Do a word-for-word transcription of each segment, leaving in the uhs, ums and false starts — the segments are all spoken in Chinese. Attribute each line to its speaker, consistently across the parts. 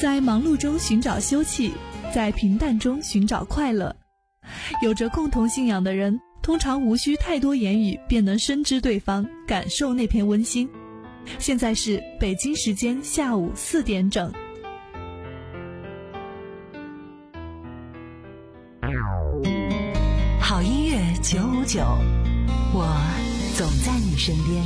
Speaker 1: 在忙碌中寻找休憩，在平淡中寻找快乐。有着共同信仰的人，通常无需太多言语便能深知对方，感受那片温馨。现在是北京时间下午四点整。
Speaker 2: 好音乐九五九，我总在你身边。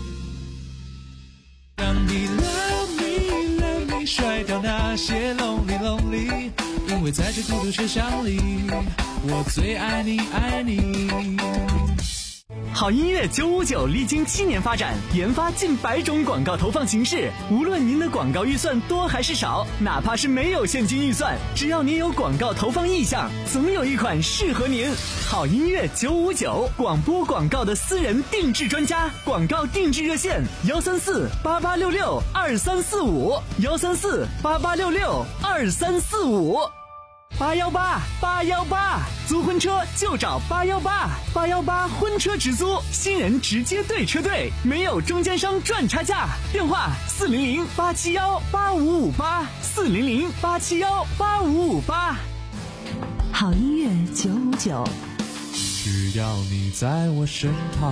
Speaker 3: 让你 love me love me 甩掉那些 lonely lonely， 因为在这孤独车厢里，我最爱你爱你。
Speaker 4: 好音乐九五九历经七年发展，研发近百种广告投放形式。无论您的广告预算多还是少，哪怕是没有现金预算，只要您有广告投放意向，总有一款适合您。好音乐九五九，广播广告的私人定制专家，广告定制热线幺三四八八六六二三四五幺三四八八六六二三四五。八幺八八幺八，租婚车就找八幺八，八幺八婚车直租，新人直接对车队，没有中间商赚差价。电话四零零八七幺八五五八，四零零八七幺八五五八。
Speaker 2: 好音乐九五九，
Speaker 3: 只要你在我身旁。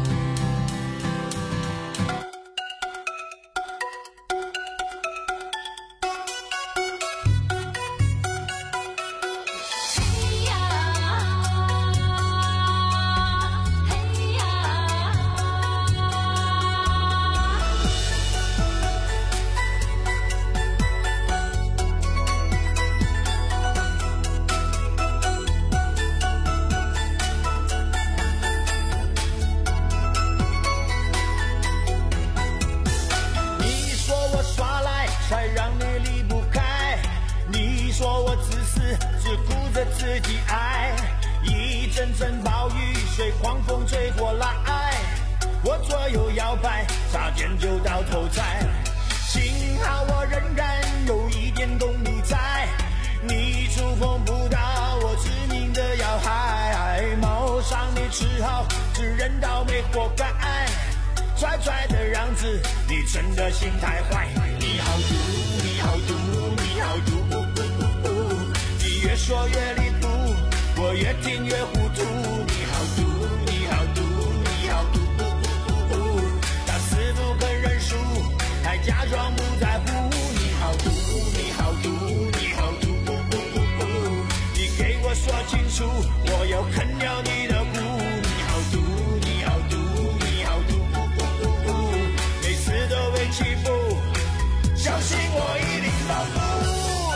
Speaker 5: 自己爱，一阵阵暴雨随狂风吹过来，我左右摇摆，差点就到头栽。幸好我仍然有一点动力在，你触碰不到我致命的要害，谋上你只好只认倒霉活该，拽拽的样子你真的心太坏。你好毒，你好毒，你好毒，你越说越离谱，我越听越糊涂。你好毒，你好毒，你好毒，他死不肯认输，还假装不在乎。你好毒，你好毒，你好毒，你给我说清楚，我要啃掉你的骨。你好毒，你好毒，你好毒，每次都被欺负，相信我一定报复。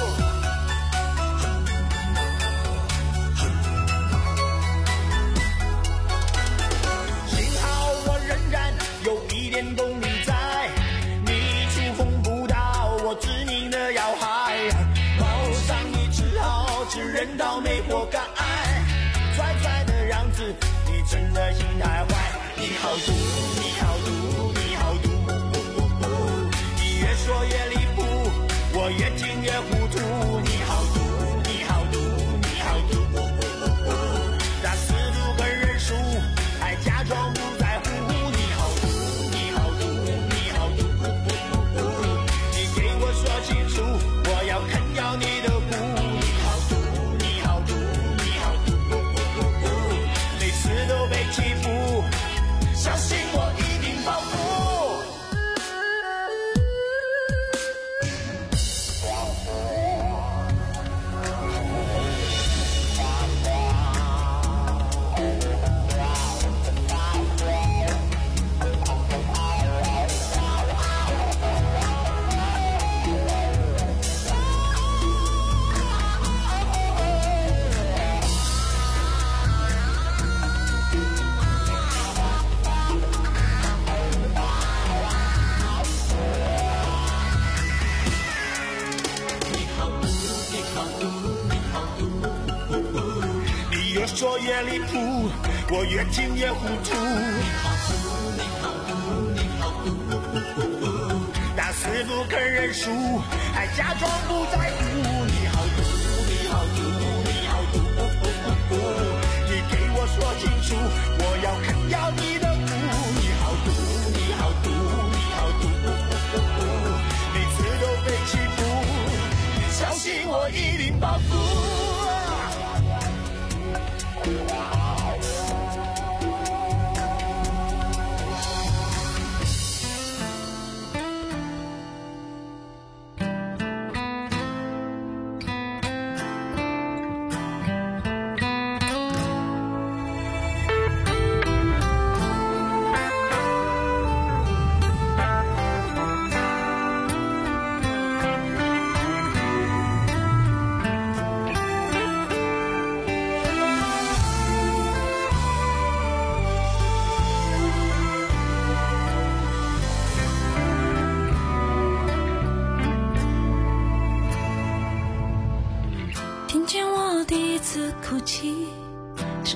Speaker 5: 有一点动力在，你触碰不到我致命的要害，谋上你只好只认倒霉活该，拽拽的样子你真的心太坏。你好毒，你好毒，你好毒，你越说越离谱，我越听越糊涂。你好毒，你好毒，你好毒，他死不肯认输，还假装不在乎。我要啃掉你的骨。你好毒，你好毒，你好毒，每次都被欺负，相信我一定报复。说越离谱，我越听越糊涂。你好毒，你好毒，你好毒，他死不肯认输，还假装不在乎。你好毒，你好毒，你好毒，你给我说清楚，我要啃掉你的骨。你好毒，你好毒，你好毒，每次都被欺负，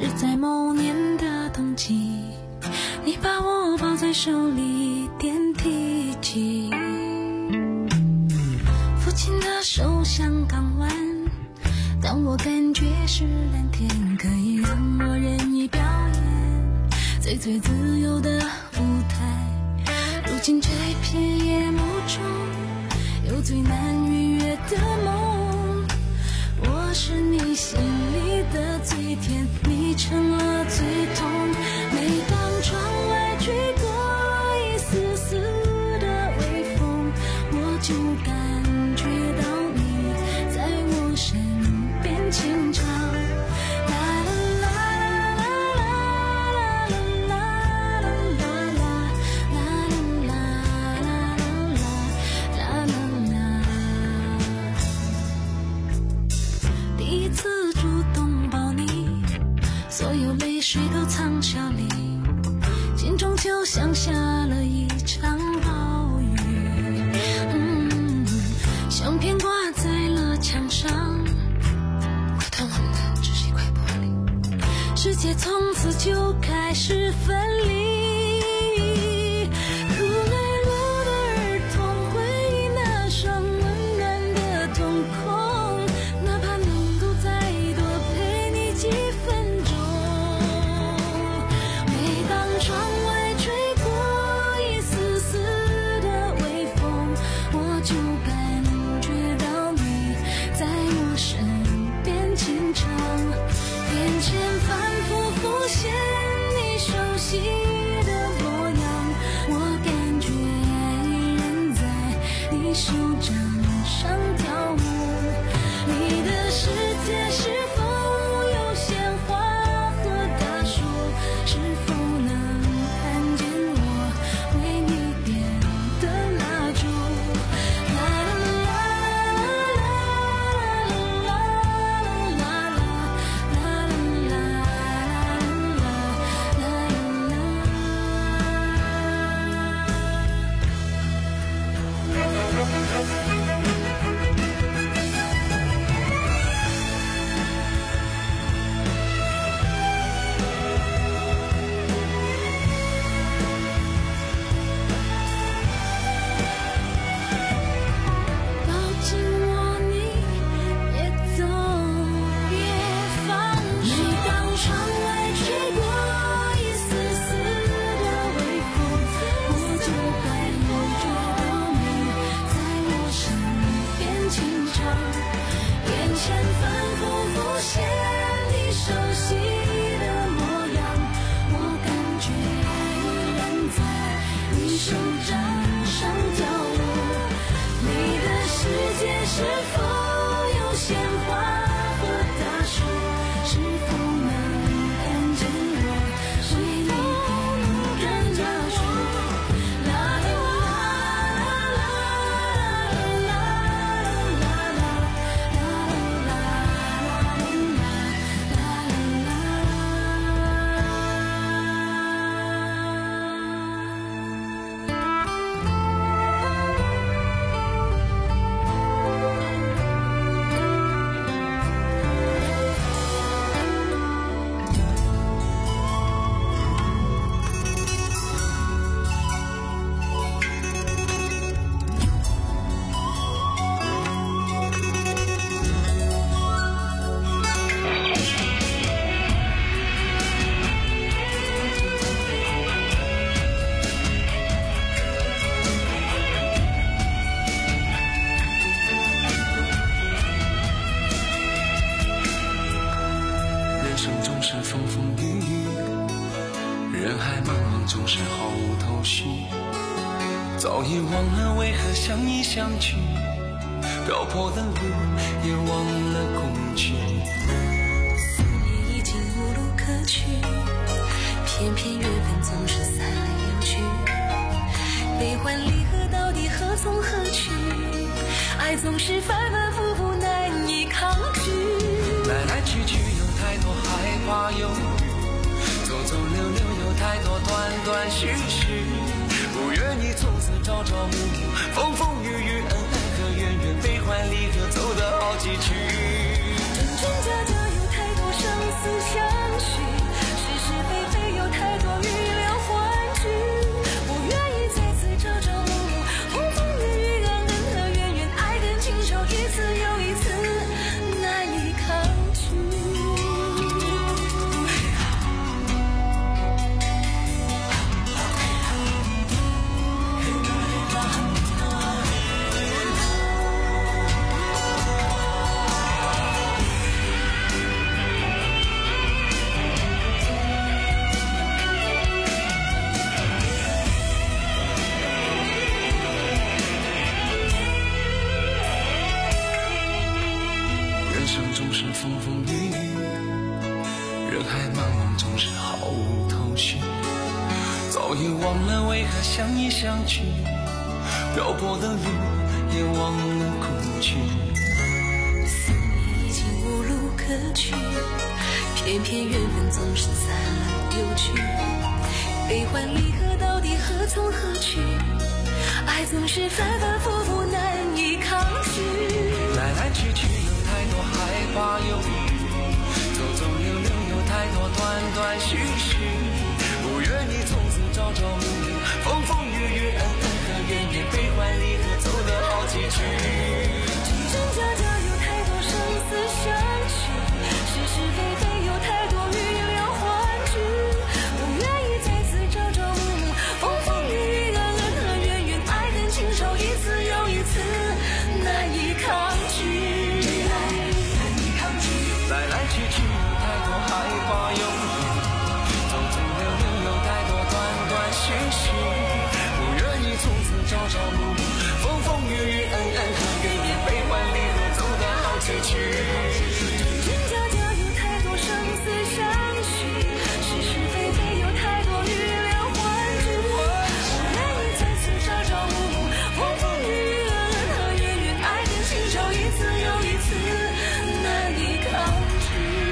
Speaker 6: 是在某年的冬季，你把我抱在手里点滴起，父亲的手像港湾，当我感觉是蓝天，可以让我任意表演最最自由的舞台。如今这片夜幕中有最难逾越的梦，我是你心里的最甜，你成了最痛。每当窗外吹过一丝丝的微风，我就感觉到你在我身边轻唱。水都藏笑里，心中就像下了一场暴雨。嗯，相片挂在了墙上，快断网的只是一块玻璃，世界从此就开始分离。哭累了的儿童回忆那双温暖的瞳孔，哪怕能够再多陪你几分钟。窗外吹过一丝丝的微风，我就感觉到你在我身边轻唱，眼前反复浮现你熟悉的模样，我感觉依然在你手掌上跳舞。你的世界是否有鲜花和大树？是否是否有鲜花和大树？是否能看见我为你点燃蜡烛？啦啦啦啦啦啦啦啦
Speaker 3: 总是毫无头绪，早已忘了为何相依相聚，漂泊的路也忘了恐惧。
Speaker 6: 思念已经无路可去，偏偏缘分总是散来又去，悲欢离合到底何从何去？爱总是反反复复难以抗拒，
Speaker 3: 来来去去有太多害怕犹豫，走走留留有太多断断续续，不愿意从此朝朝暮暮，风风雨雨，恩恩和怨怨，悲欢离合，走得好崎岖。
Speaker 6: 真真假假有太多生死相许。
Speaker 3: 早已忘了为何相依相聚，漂泊的路也忘了哭泣。
Speaker 6: 思念已经无路可去，偏偏缘分总是散了又聚，悲欢离合到底何从何去？爱总是反反复复难以抗拒，
Speaker 3: 来来去去有太多害怕犹豫，走走留留有太多断断续续，不愿你从此朝朝暮暮，风风雨雨恩恩和怨怨，悲欢离合走了好几曲，
Speaker 6: 真真假假有太多生死相许，是是非非有太多预料幻局，不愿意再次朝朝暮暮，风风雨雨恩恩和怨怨，爱恨情仇一次又一次难以抗拒，
Speaker 3: 来来去去有太多害怕犹豫，走走留留有太多断断续续，不愿意从此朝朝暮暮，风风雨雨恩恩和怨怨，悲欢离合走得好几曲，
Speaker 6: 真假假有太多生死相许，是是非非有太多预料幻局，不愿意再次朝朝暮暮，风风雨雨恩恩和怨怨，爱恨情仇一次又一次难以抗拒。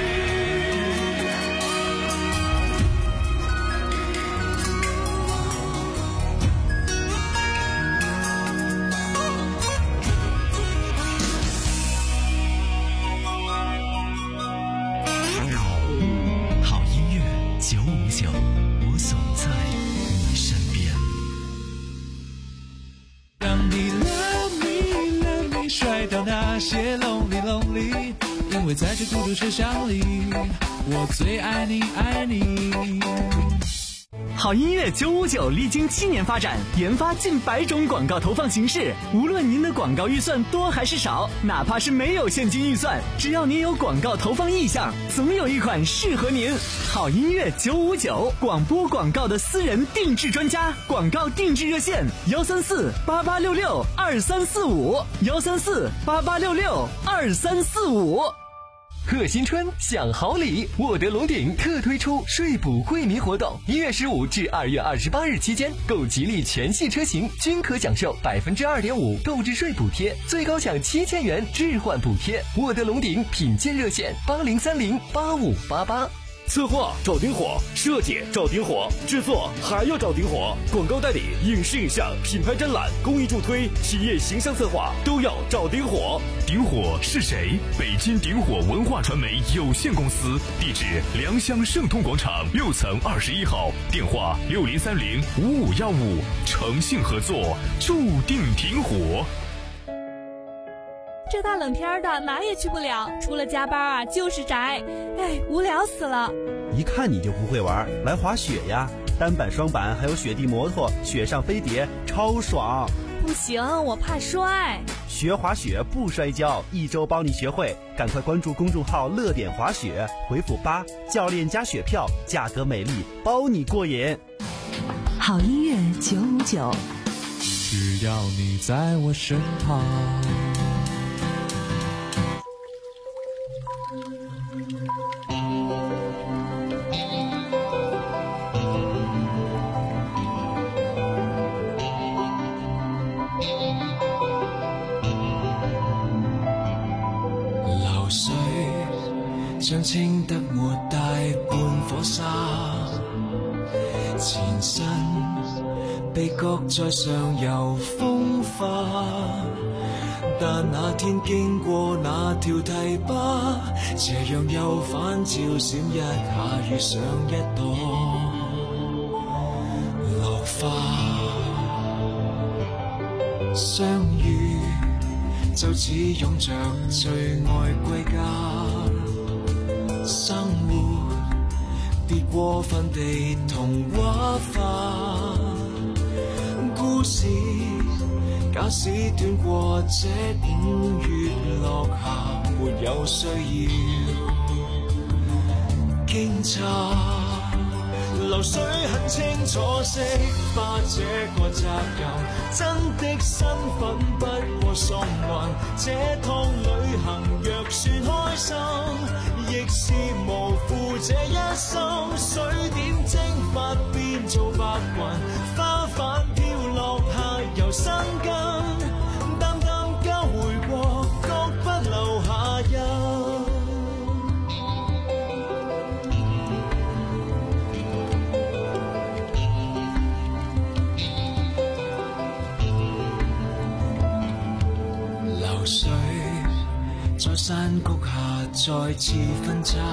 Speaker 4: 好音乐九五九，我总在你身边。
Speaker 7: 让你 love me love me 甩掉那些 lonely lonely， 因为在这孤独车厢里，我最爱你爱你。
Speaker 4: 好音乐九五九历经七年发展，研发近百种广告投放形式。无论您的广告预算多还是少，哪怕是没有现金预算，只要您有广告投放意向，总有一款适合您。好音乐九五九，广播广告的私人定制专家，广告定制热线幺三四八八六六二三四五幺三四八八六六二三四五。
Speaker 8: 贺新春享好礼，沃德龙鼎特推出税补惠民活动，一月十五至二月二十八日期间，购吉利全系车型均可享受百分之二点五购置税补贴，最高享七千元置换补贴。沃德龙鼎品鉴热线八零三零八五八八。
Speaker 9: 策划找顶火，设计找顶火，制作还要找顶火，广告代理、影视影像、品牌展览、公益助推、企业形象策划都要找顶火。
Speaker 10: 顶火是谁？北京顶火文化传媒有限公司，地址良乡盛通广场六层二十一号，电话六零三零五五幺五，诚信合作，注定顶火。
Speaker 1: 这大冷天的哪也去不了，除了加班啊就是宅，哎，无聊死了。
Speaker 11: 一看你就不会玩，来滑雪呀，单板双板还有雪地摩托，雪上飞碟超爽。
Speaker 1: 不行，我怕摔。
Speaker 11: 学滑雪不摔跤，一周帮你学会，赶快关注公众号乐点滑雪，回复八，教练加雪票，价格美丽，包你过瘾。
Speaker 2: 好音乐九五九，
Speaker 7: 只要你在我身旁。
Speaker 3: 將清得沒大半顆沙，前身被擱在上游風化，但那天經過那條堤壩，斜陽又反照閃一下，遇上一朵落花，相遇就似擁着最愛歸家。生活別過分地童話化，故事假使短過這五月落霞，沒有需要驚詫。流水很清楚釋化這個責任，真的身份不過送運，這趟旅行若算開心，亦是無負
Speaker 5: 这一生，水點蒸發變做白雲，花瓣飄落下又生根，淡淡交回過，各不留下印。流水在山谷下再次分岔，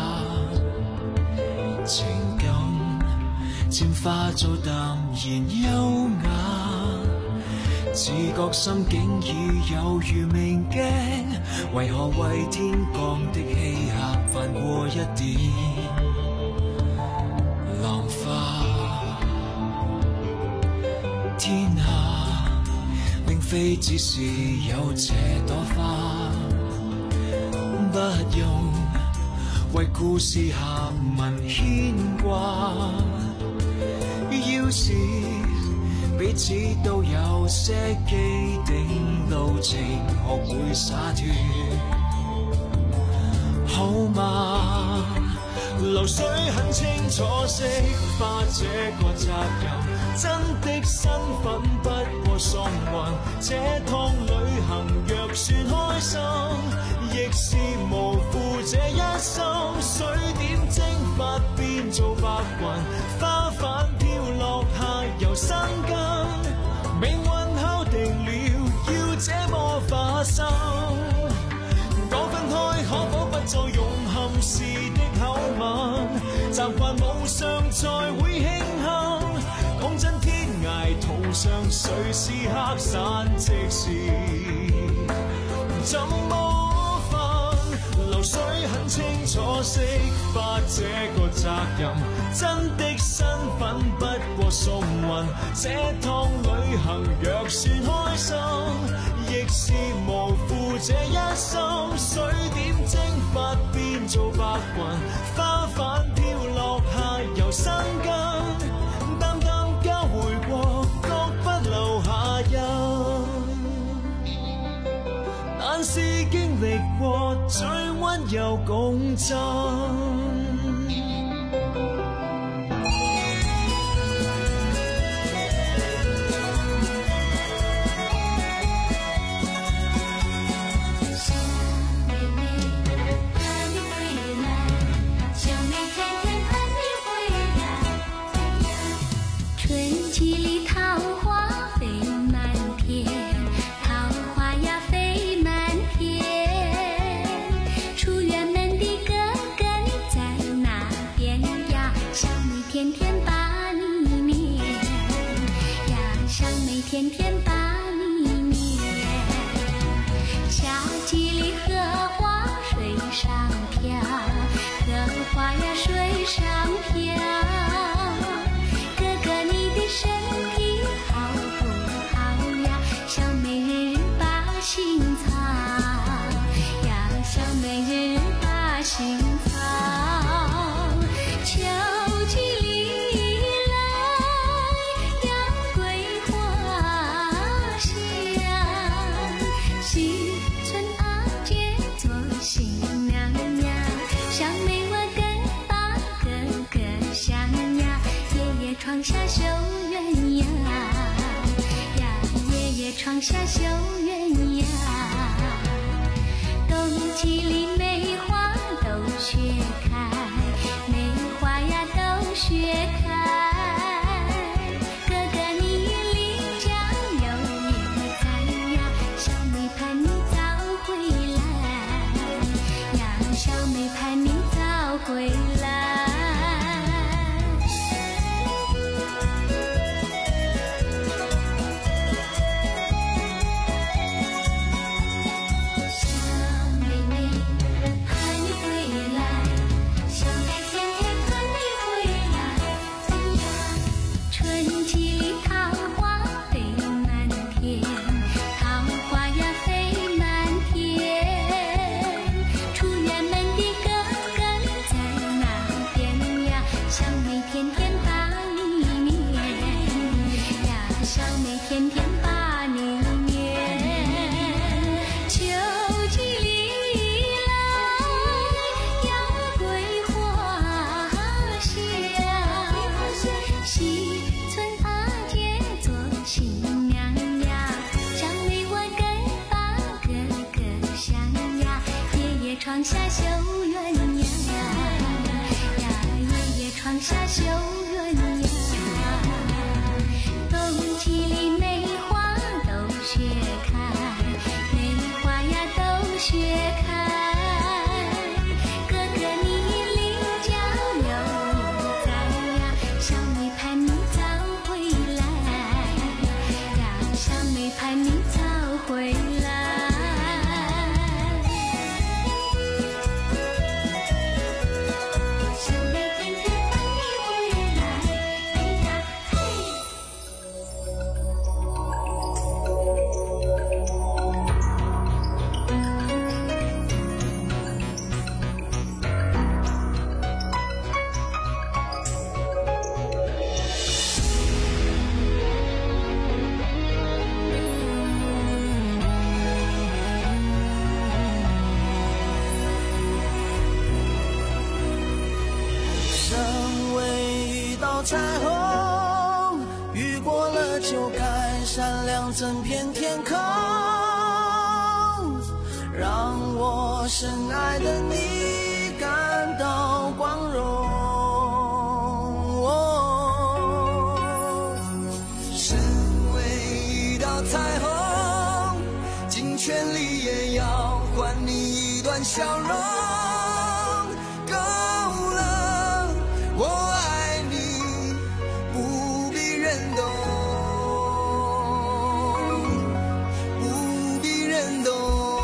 Speaker 5: 情感漸化做淡然優雅，自覺心境已有如明鏡，為何為天降的欺客犯過一點浪花？天下並非只是有這朵花，不用為故事下文牽掛，要是彼此都有些既定路程，學會灑脫好嗎？流水很清楚釋化這個責任，真的身份不過送運，這趟旅行若算開心，亦是無負這一生。水點蒸發變做白雲，花瓣飄落下又生根，命運敲定了要這麼發生。講分開可否不再用憾事的口吻，習慣無常才會慶幸。講真天涯途上誰是黑傘，即使怎麼分，流水很清楚釋發這個責任，真的身份不過送運，這趟旅行若算開心，亦是無負這一生。水點蒸發變做白雲，花瓣飄落下又生根，淡淡交回過，各不留下印。但是經歷過最溫柔共振。
Speaker 6: 天天把你念，夏季里荷花水上漂，荷花呀水上漂。哥哥你的身体好不好呀？小美人儿把心操呀，小美人儿把心操。秋季窗下绣鸳鸯呀，夜夜窗下绣鸳鸯。冬季里梅花都雪开，梅花呀都雪开。哥哥你临江有你在呀，小妹盼你早回来呀，小妹盼你早回来。
Speaker 5: 就该闪亮整片天空，让我深爱的你感到光荣。身为一道彩虹，尽全力也要还你一段笑容。够了，我爱你，不必人懂，不必人懂。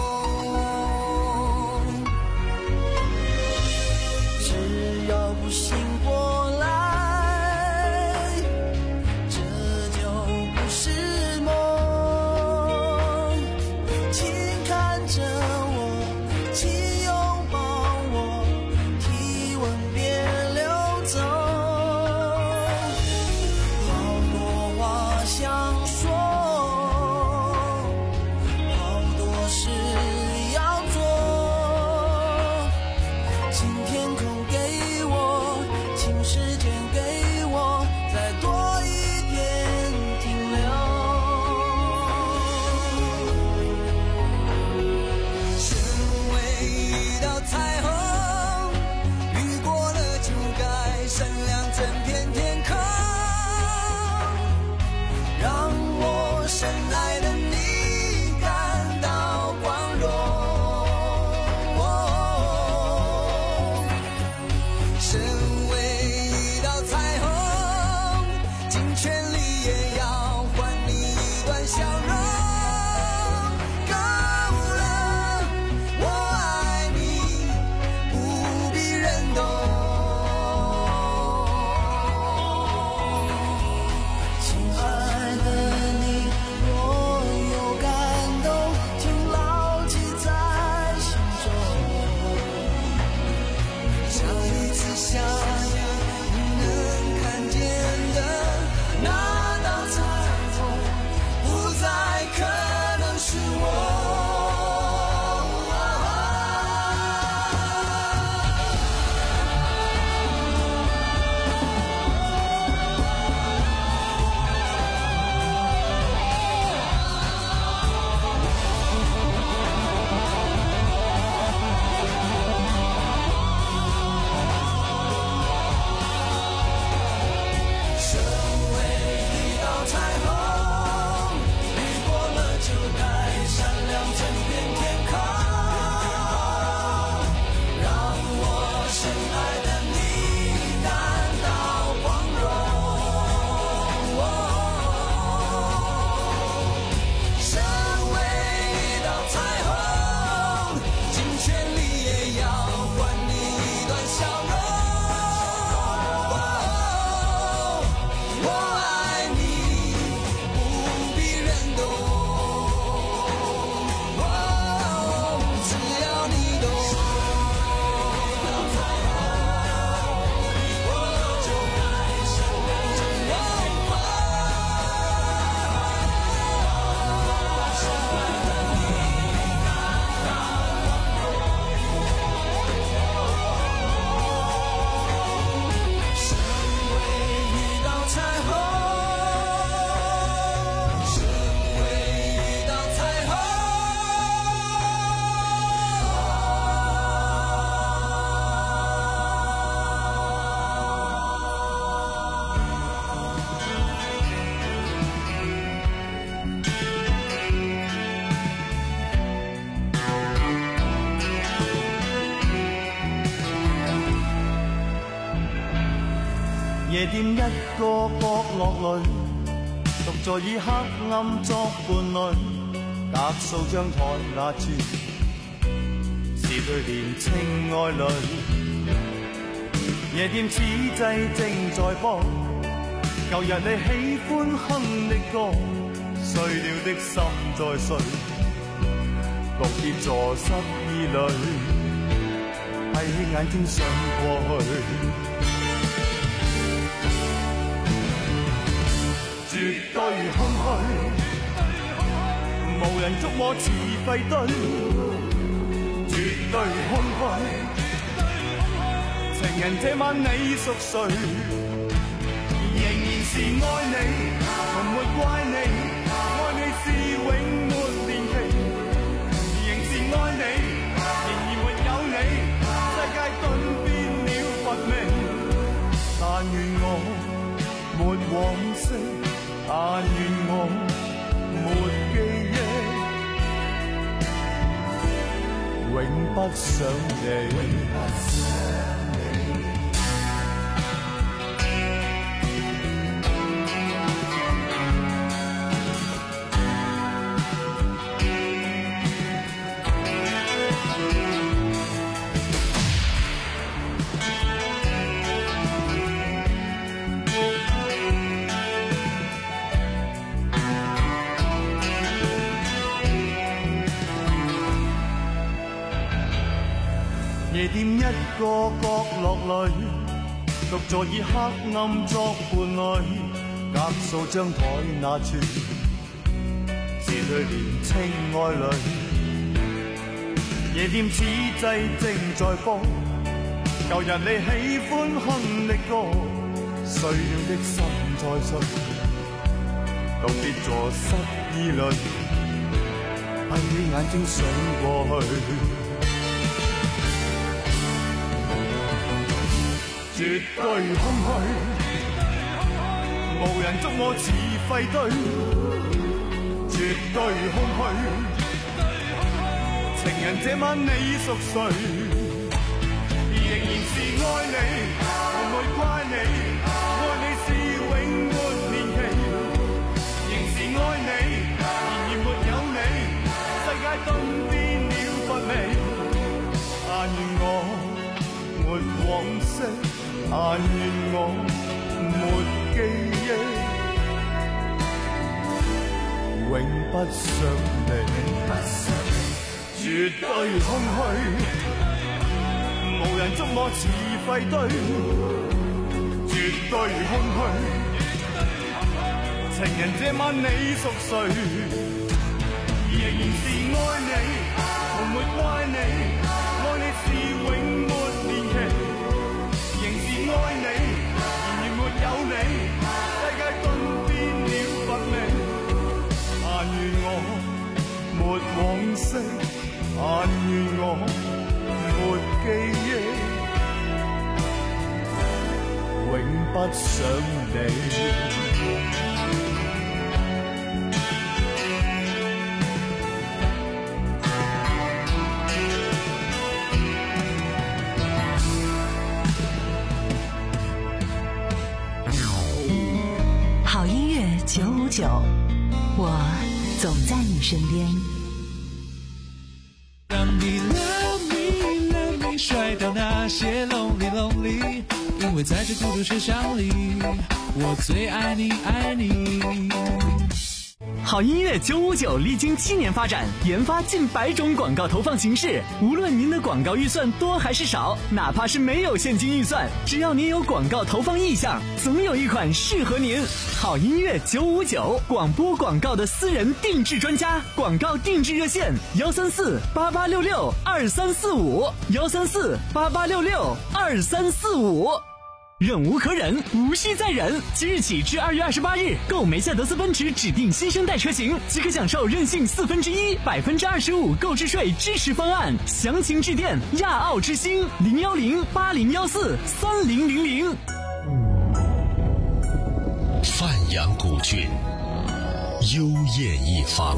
Speaker 5: 只要不醒过来，这就不是梦。请看着我，请拥抱我，体温别流走。好多话想说，好多事要做。请天空给我，请时间给我，再多一点停留。身为一道彩虹，雨过了就该闪亮整片天空，让我深爱的你感到光荣。身为一道彩虹，尽全力也要还你一段笑容。够了，我爱你，不必人懂。亲爱的你，若有感动，请牢记在心中。下一次相遇，你能看见的那道彩虹，不再可能是我。身为一道彩虹，雨过了就该闪亮整片天空，让我深爱的你感到光荣。身为一道彩虹，尽全力也要还你一段笑容。我爱你，不必人懂，只要你懂。我就该闪亮整片天空，身为一道彩虹，身为一道彩虹。
Speaker 12: 夜店一個角落裏，獨在以黑暗作伴侶，隔數張台那處，是對年青愛侶。夜店此際正在播，舊日你喜歡哼的歌，碎了的心在碎，綠葉坐失意裏，閉起眼睛想過去。絕對空虛，無人觸摸似廢堆，絕對空虛。情人這晚你熟睡，仍然是愛你，從沒怪往昔，但願我沒記憶，永不想你。夜店一個角落裏，獨坐以黑暗作伴侶，隔數張台那處，是對年青愛侶。夜店此際正在播，舊日你喜歡哼的歌，碎了的心在碎，道別坐失意裏，閉起眼睛想過去。絕對空虛，無人捉摸似廢堆。絕對空虛，情人這晚你熟睡，仍然是愛你，我沒怪你，愛你是永沒年期，仍是愛你，然而沒有你，世界頓變了乏味。但願我沒往昔，但願我沒記憶，永不想你。絕對空虛，無人捉摸似廢堆。絕對空虛，情人這晚你熟睡，仍然是愛你，從沒怪你，愛你是永沒年期。愛你，然而沒有你，世界頓變了乏味。但願我沒往昔，但願我沒記憶，永不想你。
Speaker 2: 九五九，我总在你身边。
Speaker 7: 让你 love me love me 甩掉那些 lonely lonely， 因为在这孤独车厢里，我最爱你爱你。
Speaker 4: 好音乐九五九历经七年发展，研发近百种广告投放形式。无论您的广告预算多还是少，哪怕是没有现金预算，只要您有广告投放意向，总有一款适合您。好音乐九五九，广播广告的私人定制专家，广告定制热线：幺三四八八六六二三四五，幺三四八八六六二三四五。忍无可忍，无需再忍。即日起至二月二十八日，购梅赛德斯奔驰指定新生代车型，即可享受任性四分之一、百分之二十五购置税支持方案。详情致电亚奥之星零幺零八零幺四三零零零。
Speaker 13: 范阳古郡，幽艳一方，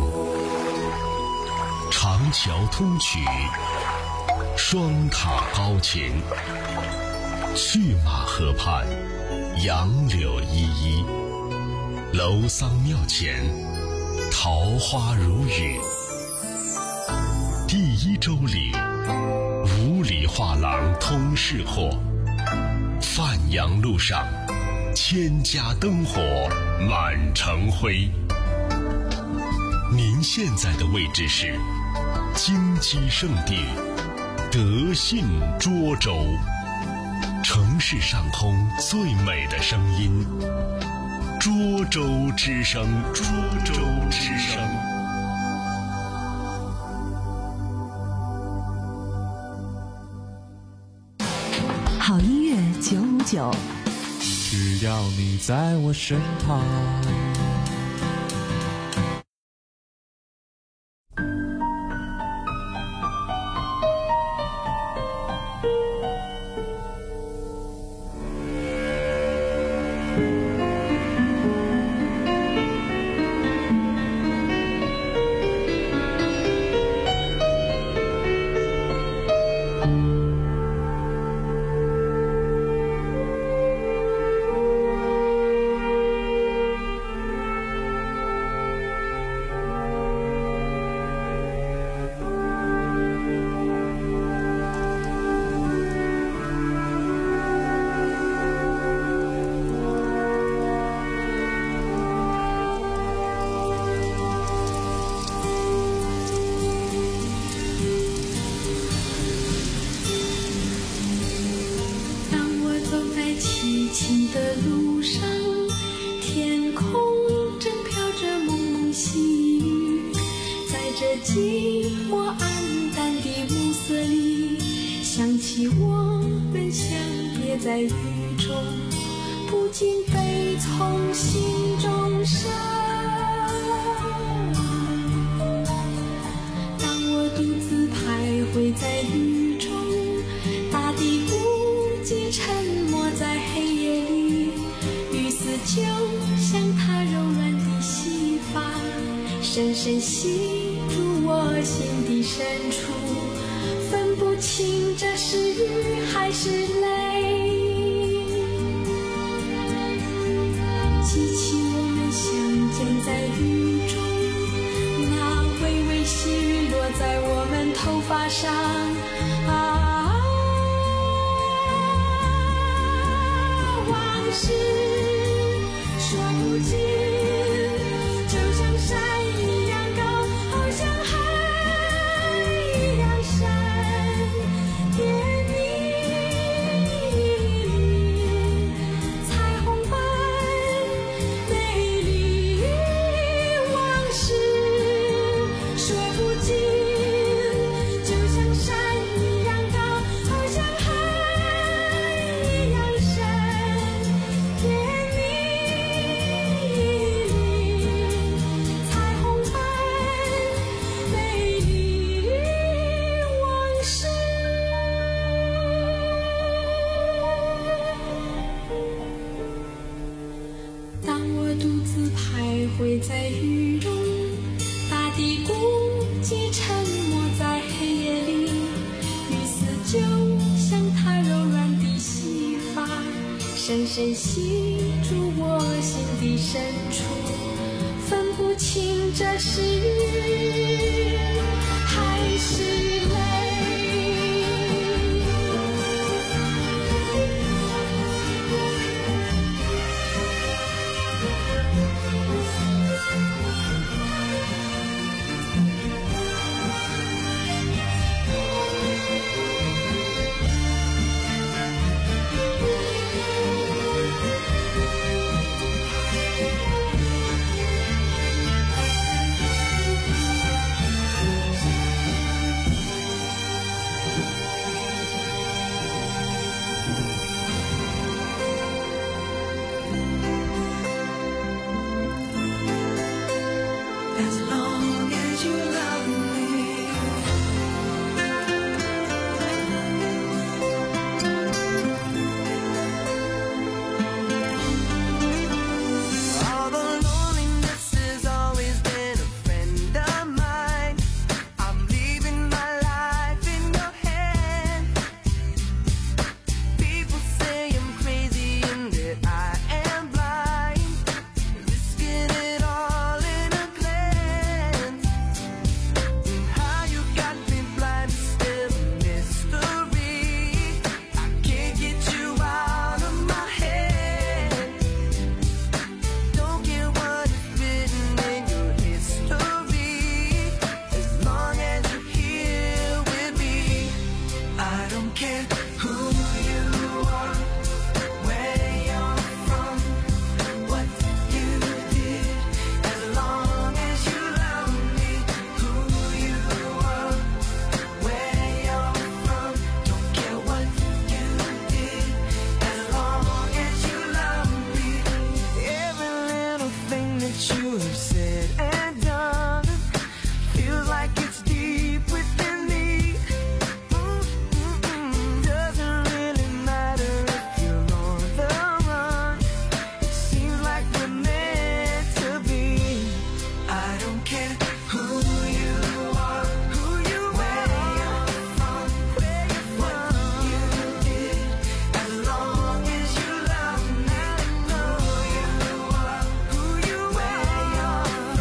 Speaker 13: 长桥通衢，双塔高擎。去马河畔，杨柳依依，楼桑庙前，桃花如雨。第一州里，五里画廊通市货。范阳路上，千家灯火满城辉。您现在的位置是金鸡圣地德信涿州。城市上空最美的声音，涿州之声，涿州之声。
Speaker 2: 好音乐九五九，
Speaker 7: 只要你在我身旁。
Speaker 6: 在雨中，不禁悲从心中生。当我独自徘徊在雨中，大地孤寂沉默在黑夜里，雨丝就像它柔软的细发，深深吸入我心底深处，分不清这是雨还是泪。记起我们相见在雨中，那微微细雨落在我们头发上，啊，往事说不尽，就像山一样高，好像海一样深，天里彩虹般美丽，往事说不尽，就像山一样高，好像海一样深，天里彩虹般美丽，往事。当我独自徘徊在雨中，大地孤寂沉默在黑夜里，雨丝就像它柔软的细发，深深吸住我心底深处，分不清这是雨还是泪。As long as you love me,
Speaker 3: although loneliness has always been a friend of mine, I'm leaving my life in your hand. People say I'm crazy and that I am blind, risking it all in a glance. And how you got me blind is still a mystery. I can't get you out of my head. Don't care what is written in your history, as long as you're here with me. I don't care who you are, where you're from, what you did, as long as you love me. Who you are, where you're from, don't care what you did, as long as you love me. Every little thing that you have said and done feels like it's deep within me. Mm-mm-mm. Doesn't really matter if you're on the run. It seems like we're meant to be. I don't care who you are, who you where you're from, where you're from, what you did, as long as you love me. Know you are who you where you're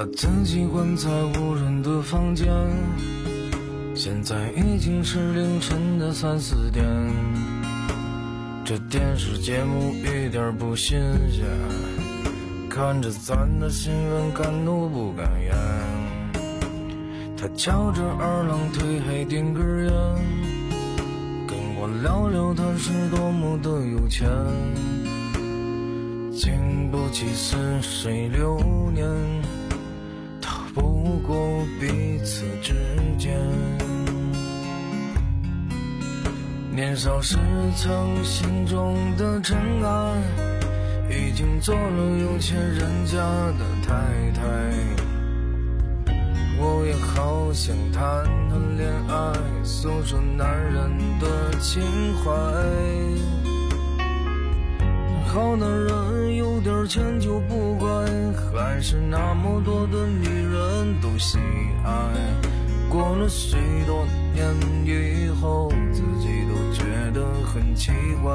Speaker 14: 自己关在无人的房间，现在已经是凌晨的三四点，这电视节目一点不新鲜，看着咱的新闻敢怒不敢言。他翘着二郎腿还点根烟，跟我聊聊他是多么的有钱，经不起似水流年，逃不过彼此之间。年少时曾心中的真爱，已经做了有钱人家的太太。我也好想谈谈恋爱，诉说男人的情怀。好男人有点钱就不乖，还是那么多的女人都喜爱。过了许多年以后，自己都觉得很奇怪。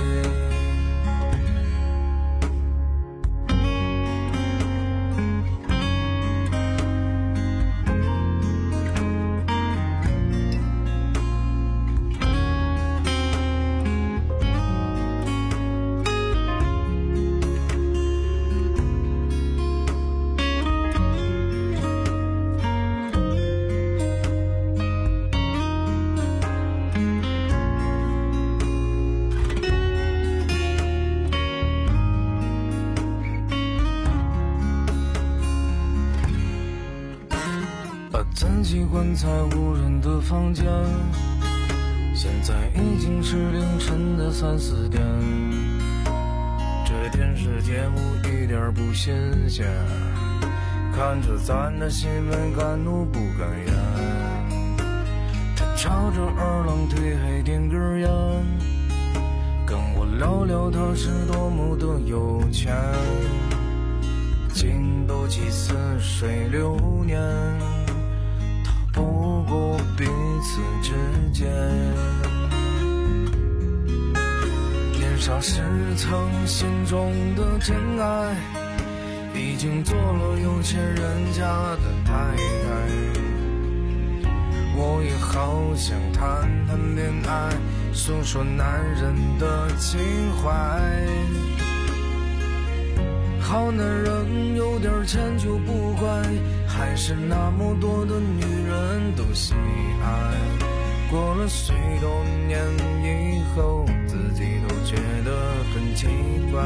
Speaker 14: 自己关在无人的房间，现在已经是凌晨的三四点，这电视节目一点不新鲜，看着咱的新闻敢怒不敢言。他翘着二郎腿还点根烟，跟我聊聊他是多么的有钱，经不起似水流年，不过彼此之间。年少时曾心中的真爱，已经做了有钱人家的太太。我也好想谈谈恋爱，诉说男人的情怀。好男人有点钱就不乖，还是那么多的女人都喜爱。过了许多年以后，自己都觉得很奇怪。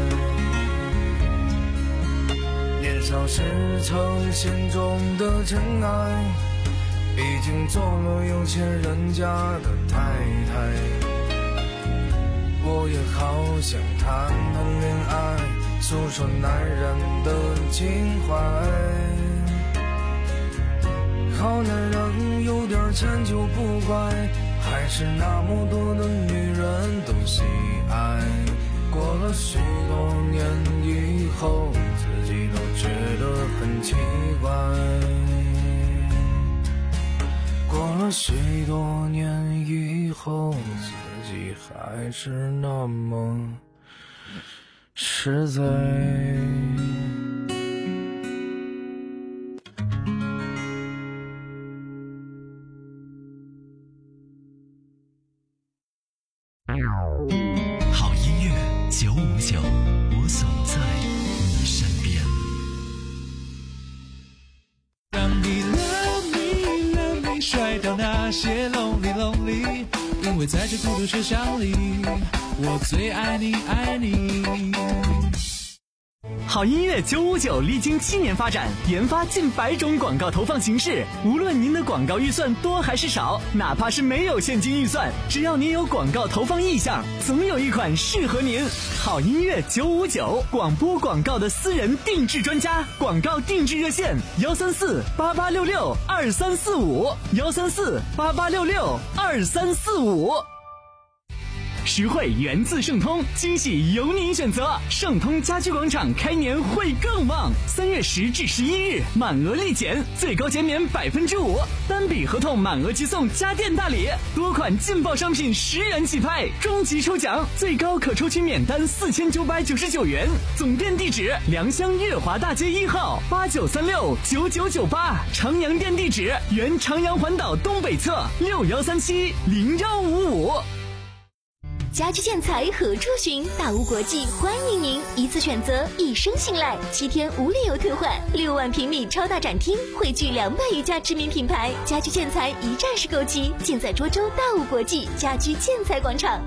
Speaker 14: 年少时曾心中的真爱，已经做了有钱人家的太太。我也好想谈谈恋爱，诉说男人的情怀。好男人有点钱就不乖，还是那么多的女人都喜爱。过了许多年以后，自己都觉得很奇怪。过了许多年以后，自己还是那么实在。
Speaker 15: 好音乐九五九，我总在你身边。
Speaker 7: 当你 love me love me 甩掉那些 lonely lonely， 因为在这孤独车厢里，我最爱你爱你。
Speaker 4: 好音乐九五九历经七年发展，研发近百种广告投放形式。无论您的广告预算多还是少，哪怕是没有现金预算，只要您有广告投放意向，总有一款适合您。好音乐九五九，广播广告的私人定制专家，广告定制热线幺三四八八六六二三四五幺三四八八六六二三四五。 实惠源自盛通，惊喜由您选择。盛通家居广场开年会更旺，三月十至十一日满额立减，最高减免百分之五，单笔合同满额即送家电大礼，多款劲爆商品十元起拍，终极抽奖最高可抽取免单四千九百九十九元。总店地址：良乡悦华大街一号八九三六九九九八，长阳店地址：原长阳环岛东北侧六幺三七零幺五五。
Speaker 16: 家居建材何处寻？大屋国际欢迎您，一次选择，一生信赖，七天无理由退换，六万平米超大展厅，汇聚两百余家知名品牌，家居建材一站式购齐，尽在涿州大屋国际家居建材广场。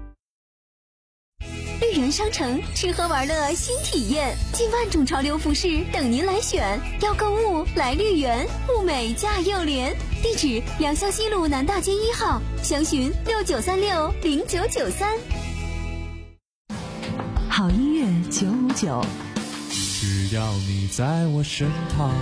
Speaker 16: 绿园商城吃喝玩乐新体验，近万种潮流服饰等您来选，要购物来绿园，物美价又廉。地址：良乡西路南大街一号，详询六九三六零九九三。
Speaker 2: 好音乐九五九，
Speaker 7: 只要你在我身旁。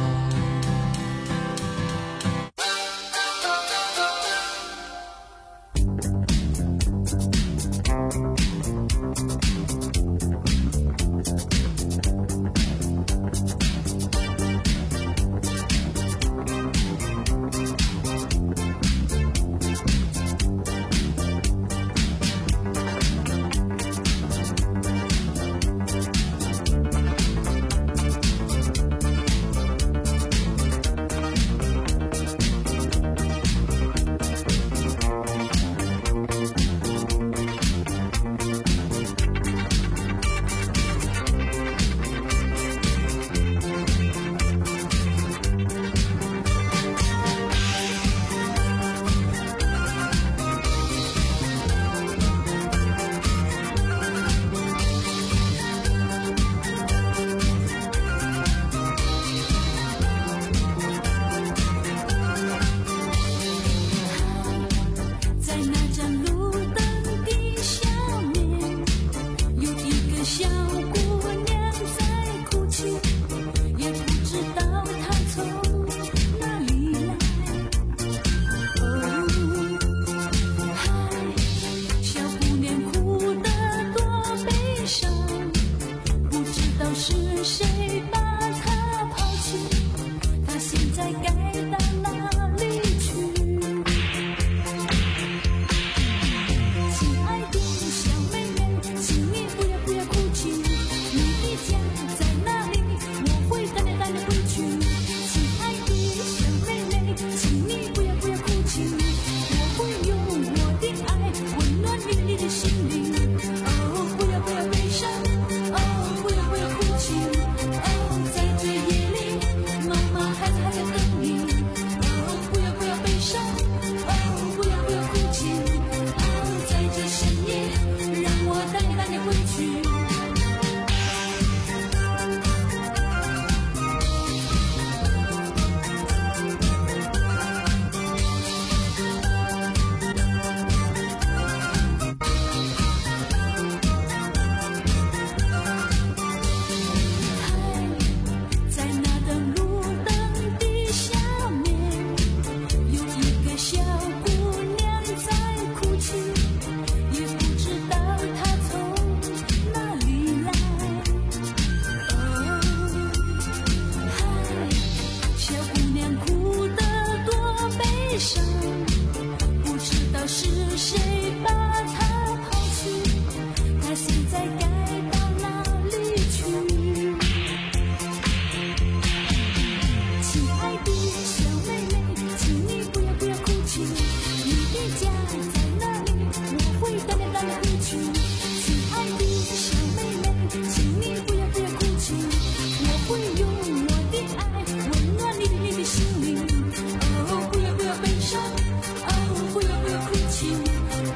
Speaker 6: 心灵，哦，不要不要悲伤，哦，不要不要哭泣。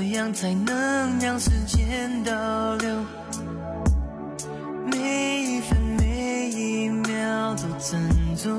Speaker 3: 样才能让时间倒流？每一分每一秒都珍重。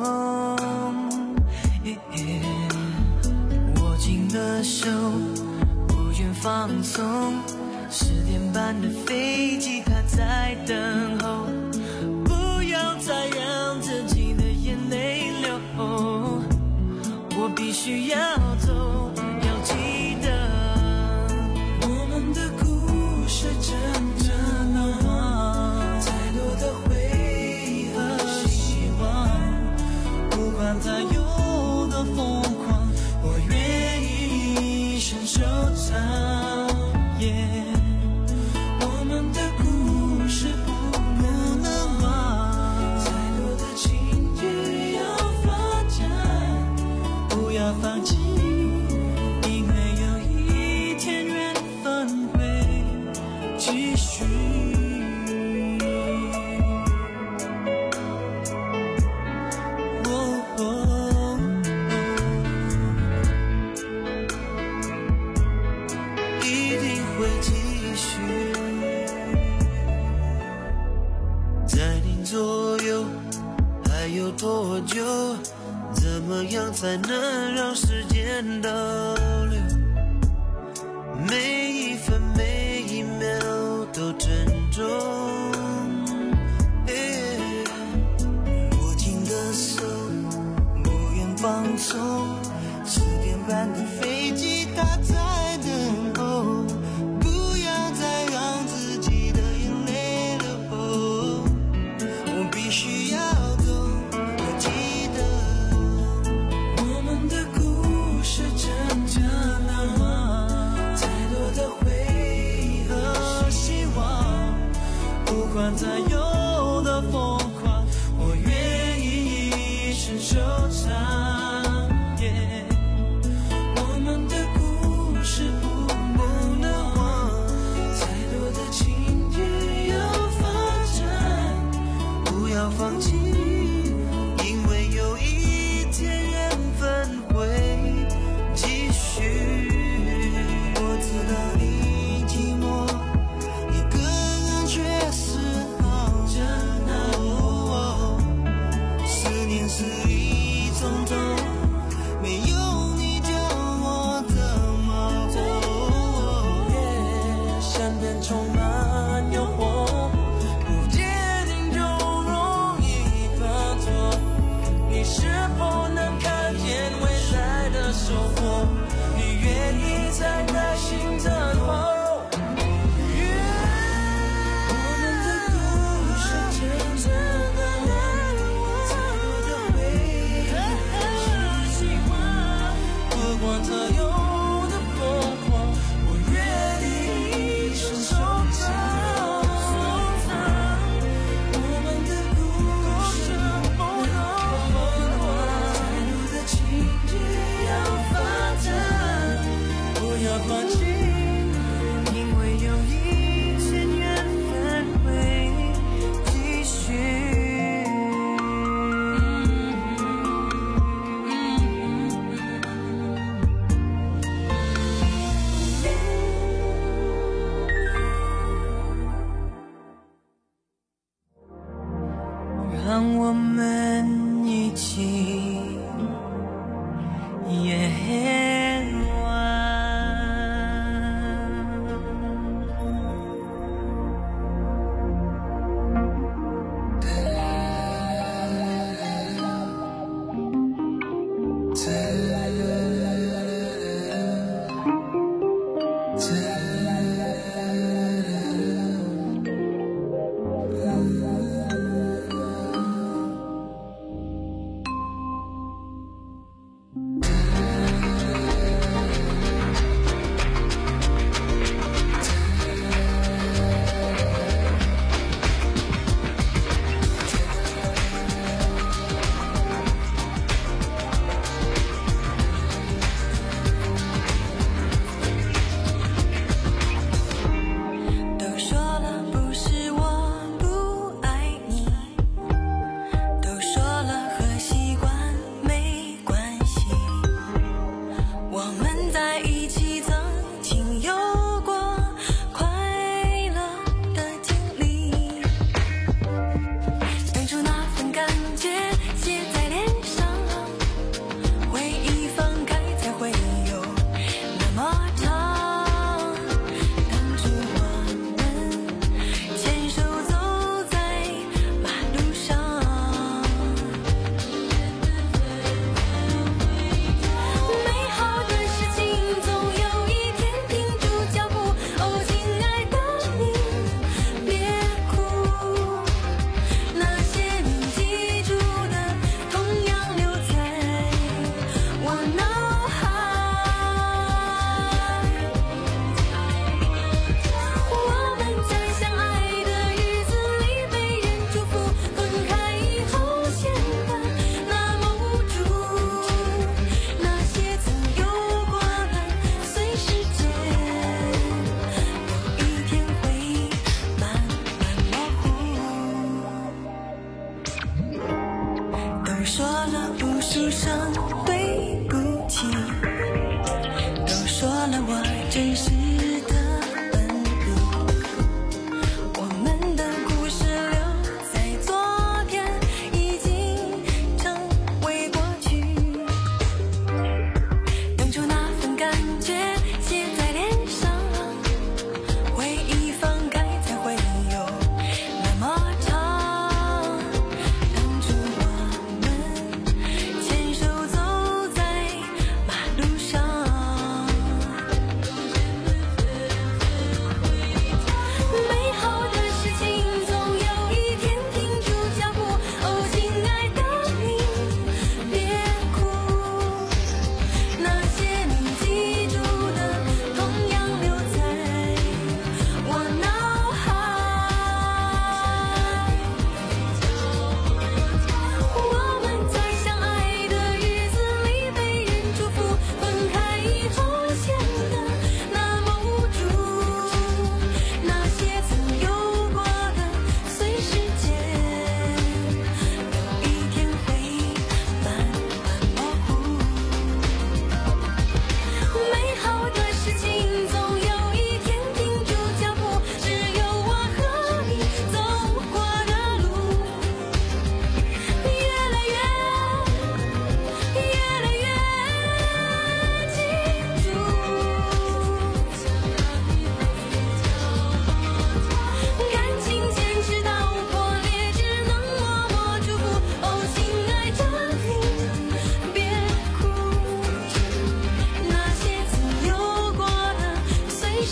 Speaker 3: 握紧的手，不愿放松。十点半的飞机，它在等候。不要再让自己的眼泪流，我必须要走。要记得，我们的故事真正难忘。再多的回忆和希望，不管再有的疯狂，我愿意一生收藏。Yeah， 我们的故事不能忘，再多的情节要发展，不要放弃，因为有一天缘分会继续。哦哦一定会继续。在你左右还有多久？怎么样才能让时间倒流？每一分每一秒都珍重。握紧的手，不愿放松。十点半的飞机，它在等候。不要再让自己的眼泪流，我必须要走。要记得，我们的故事真正难忘。再多的回忆和希望，不管再有的疯狂，我愿意一生收藏。Yeah， 我们的故事不能忘，再多的情节要发展，不要放弃，因为有一天缘分会继续。我知道你寂寞，一个人却是好
Speaker 17: 说声对不起，都说了我真是